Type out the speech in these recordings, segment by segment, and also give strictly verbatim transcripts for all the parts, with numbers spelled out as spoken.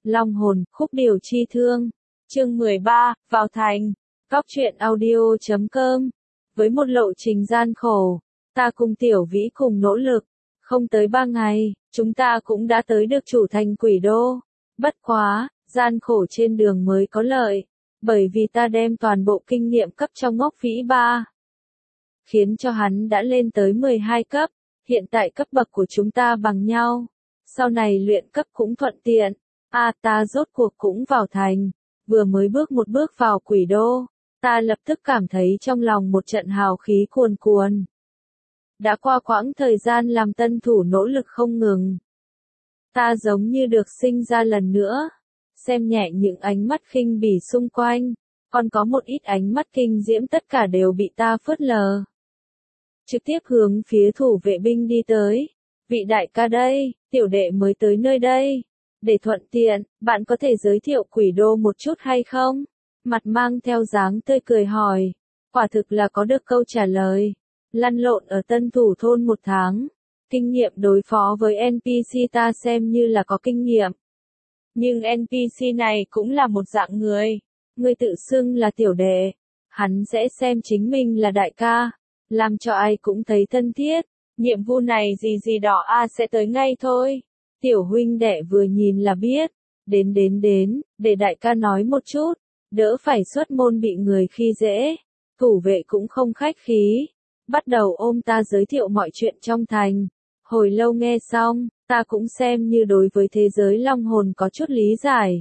Long hồn, khúc điều chi thương. Chương mười ba, vào thành. Góc truyện audio chấm com. Với một lộ trình gian khổ, ta cùng Tiểu Vĩ cùng nỗ lực, không tới ba ngày, chúng ta cũng đã tới được chủ thành Quỷ Đô. Bất quá, gian khổ trên đường mới có lợi, bởi vì ta đem toàn bộ kinh nghiệm cấp trong ngốc Vĩ ba, khiến cho hắn đã lên tới mười hai cấp, hiện tại cấp bậc của chúng ta bằng nhau, sau này luyện cấp cũng thuận tiện. A à, ta rốt cuộc cũng vào thành, vừa mới bước một bước vào Quỷ Đô, ta lập tức cảm thấy trong lòng một trận hào khí cuồn cuộn. Đã qua quãng thời gian làm tân thủ nỗ lực không ngừng, ta giống như được sinh ra lần nữa, xem nhẹ những ánh mắt khinh bỉ xung quanh, còn có một ít ánh mắt kinh diễm tất cả đều bị ta phớt lờ. Trực tiếp hướng phía thủ vệ binh đi tới. Vị đại ca đây, tiểu đệ mới tới nơi đây. Để thuận tiện, bạn có thể giới thiệu Quỷ Đô một chút hay không? Mặt mang theo dáng tươi cười hỏi. Quả thực là có được câu trả lời. Lăn lộn ở tân thủ thôn một tháng. Kinh nghiệm đối phó với en pê xê ta xem như là có kinh nghiệm. Nhưng en pê xê này cũng là một dạng người. Người tự xưng là tiểu đệ. Hắn sẽ xem chính mình là đại ca. Làm cho ai cũng thấy thân thiết. Nhiệm vụ này gì gì đó a sẽ tới ngay thôi. Tiểu huynh đệ vừa nhìn là biết. Đến đến đến, để đại ca nói một chút. Đỡ phải xuất môn bị người khi dễ. Thủ vệ cũng không khách khí. Bắt đầu ôm ta giới thiệu mọi chuyện trong thành. Hồi lâu nghe xong, ta cũng xem như đối với thế giới long hồn có chút lý giải.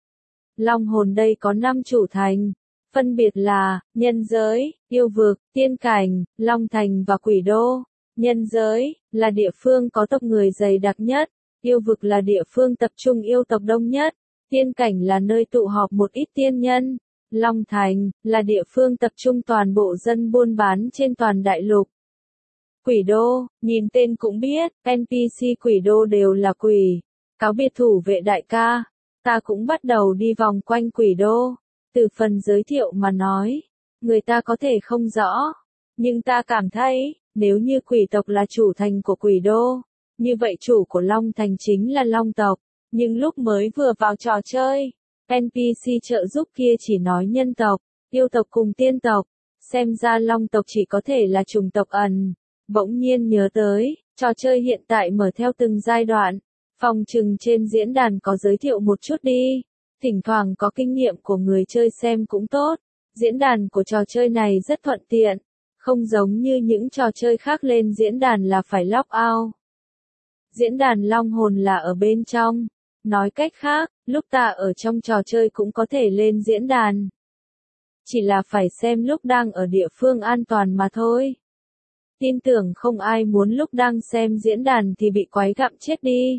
Long hồn đây có năm chủ thành. Phân biệt là, nhân giới, yêu vực, tiên cảnh, long thành và Quỷ Đô. Nhân giới, là địa phương có tộc người dày đặc nhất. Yêu vực là địa phương tập trung yêu tộc đông nhất. Tiên cảnh là nơi tụ họp một ít tiên nhân. Long thành, là địa phương tập trung toàn bộ dân buôn bán trên toàn đại lục. Quỷ Đô, nhìn tên cũng biết, en pê xê Quỷ Đô đều là quỷ. Cáo biệt thủ vệ đại ca, ta cũng bắt đầu đi vòng quanh Quỷ Đô. Từ phần giới thiệu mà nói, người ta có thể không rõ. Nhưng ta cảm thấy, nếu như quỷ tộc là chủ thành của Quỷ Đô, như vậy chủ của Long Thành chính là Long tộc. Nhưng lúc mới vừa vào trò chơi, en pê xê trợ giúp kia chỉ nói nhân tộc, yêu tộc cùng tiên tộc. Xem ra Long tộc chỉ có thể là chủng tộc ẩn. Bỗng nhiên nhớ tới, trò chơi hiện tại mở theo từng giai đoạn. Phòng trừng trên diễn đàn có giới thiệu một chút đi. Thỉnh thoảng có kinh nghiệm của người chơi xem cũng tốt. Diễn đàn của trò chơi này rất thuận tiện. Không giống như những trò chơi khác lên diễn đàn là phải log out. Diễn đàn long hồn là ở bên trong. Nói cách khác, lúc ta ở trong trò chơi cũng có thể lên diễn đàn. Chỉ là phải xem lúc đang ở địa phương an toàn mà thôi. Tin tưởng không ai muốn lúc đang xem diễn đàn thì bị quái gặm chết đi.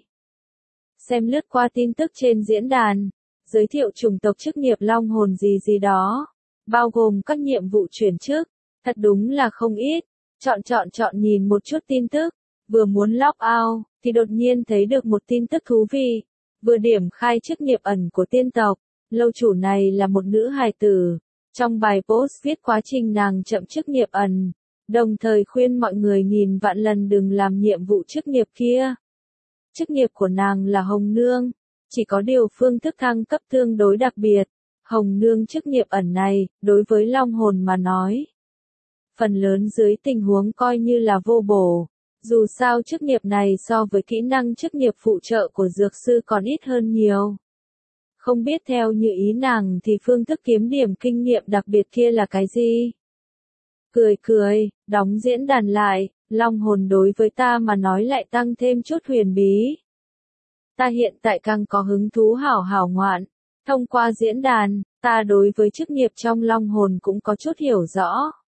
Xem lướt qua tin tức trên diễn đàn. Giới thiệu chủng tộc chức nghiệp long hồn gì gì đó. Bao gồm các nhiệm vụ chuyển chức. Thật đúng là không ít. Chọn chọn chọn nhìn một chút tin tức. Vừa muốn log out, thì đột nhiên thấy được một tin tức thú vị. Vừa điểm khai chức nghiệp ẩn của tiên tộc. Lâu chủ này là một nữ hài tử. Trong bài post viết quá trình nàng chậm chức nghiệp ẩn. Đồng thời khuyên mọi người nghìn vạn lần đừng làm nhiệm vụ chức nghiệp kia. Chức nghiệp của nàng là Hồng Nương. Chỉ có điều phương thức thăng cấp tương đối đặc biệt. Hồng Nương chức nghiệp ẩn này, đối với long hồn mà nói. Phần lớn dưới tình huống coi như là vô bổ. Dù sao chức nghiệp này so với kỹ năng chức nghiệp phụ trợ của dược sư còn ít hơn nhiều. Không biết theo như ý nàng thì phương thức kiếm điểm kinh nghiệm đặc biệt kia là cái gì? Cười cười, đóng diễn đàn lại, long hồn đối với ta mà nói lại tăng thêm chút huyền bí. Ta hiện tại càng có hứng thú hảo hảo ngoạn. Thông qua diễn đàn, ta đối với chức nghiệp trong long hồn cũng có chút hiểu rõ.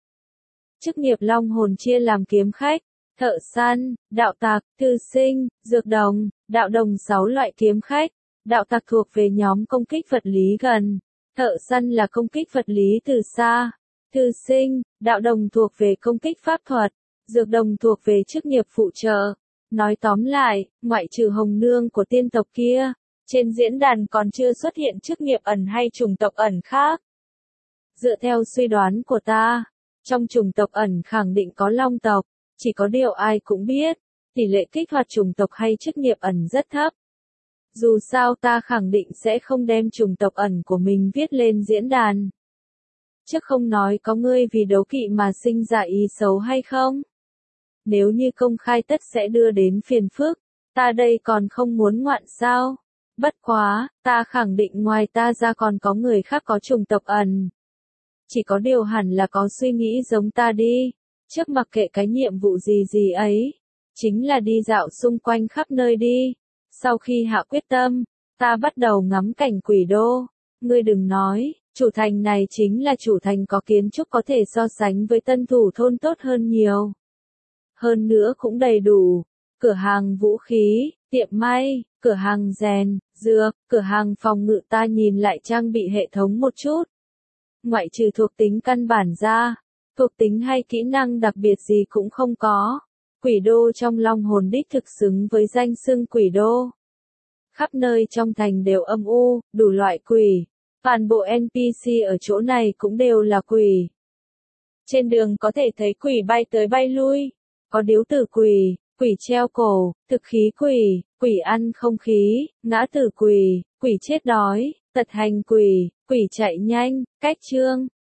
Chức nghiệp long hồn chia làm kiếm khách, thợ săn, đạo tặc, thư sinh, dược đồng, đạo đồng sáu loại kiếm khách. Đạo tặc thuộc về nhóm công kích vật lý gần. Thợ săn là công kích vật lý từ xa. Thư sinh, đạo đồng thuộc về công kích pháp thuật. Dược đồng thuộc về chức nghiệp phụ trợ. Nói tóm lại, ngoại trừ Hồng Nương của tiên tộc kia, trên diễn đàn còn chưa xuất hiện chức nghiệp ẩn hay chủng tộc ẩn khác. Dựa theo suy đoán của ta, trong chủng tộc ẩn khẳng định có long tộc, chỉ có điều ai cũng biết, tỷ lệ kích hoạt chủng tộc hay chức nghiệp ẩn rất thấp. Dù sao ta khẳng định sẽ không đem chủng tộc ẩn của mình viết lên diễn đàn. Chứ không nói có ngươi vì đấu kỵ mà sinh ra ý xấu hay không. Nếu như công khai tất sẽ đưa đến phiền phức, ta đây còn không muốn ngoạn sao. Bất quá, ta khẳng định ngoài ta ra còn có người khác có chủng tộc ẩn. Chỉ có điều hẳn là có suy nghĩ giống ta đi. Trước mặc kệ cái nhiệm vụ gì gì ấy, chính là đi dạo xung quanh khắp nơi đi. Sau khi hạ quyết tâm, ta bắt đầu ngắm cảnh Quỷ Đô. Ngươi đừng nói, chủ thành này chính là chủ thành có kiến trúc có thể so sánh với Tân Thủ thôn tốt hơn nhiều. Hơn nữa cũng đầy đủ, cửa hàng vũ khí, tiệm may, cửa hàng rèn, dược, cửa hàng phòng ngự ta nhìn lại trang bị hệ thống một chút. Ngoại trừ thuộc tính căn bản ra, thuộc tính hay kỹ năng đặc biệt gì cũng không có. Quỷ Đô trong Long Hồn đích thực xứng với danh xưng Quỷ Đô. Khắp nơi trong thành đều âm u, đủ loại quỷ. Toàn bộ en pê xê ở chỗ này cũng đều là quỷ. Trên đường có thể thấy quỷ bay tới bay lui. Có điếu tử quỷ, quỷ treo cổ, thực khí quỷ, quỷ ăn không khí, ngã tử quỷ, quỷ chết đói, tật hành quỷ, quỷ chạy nhanh, cách chương.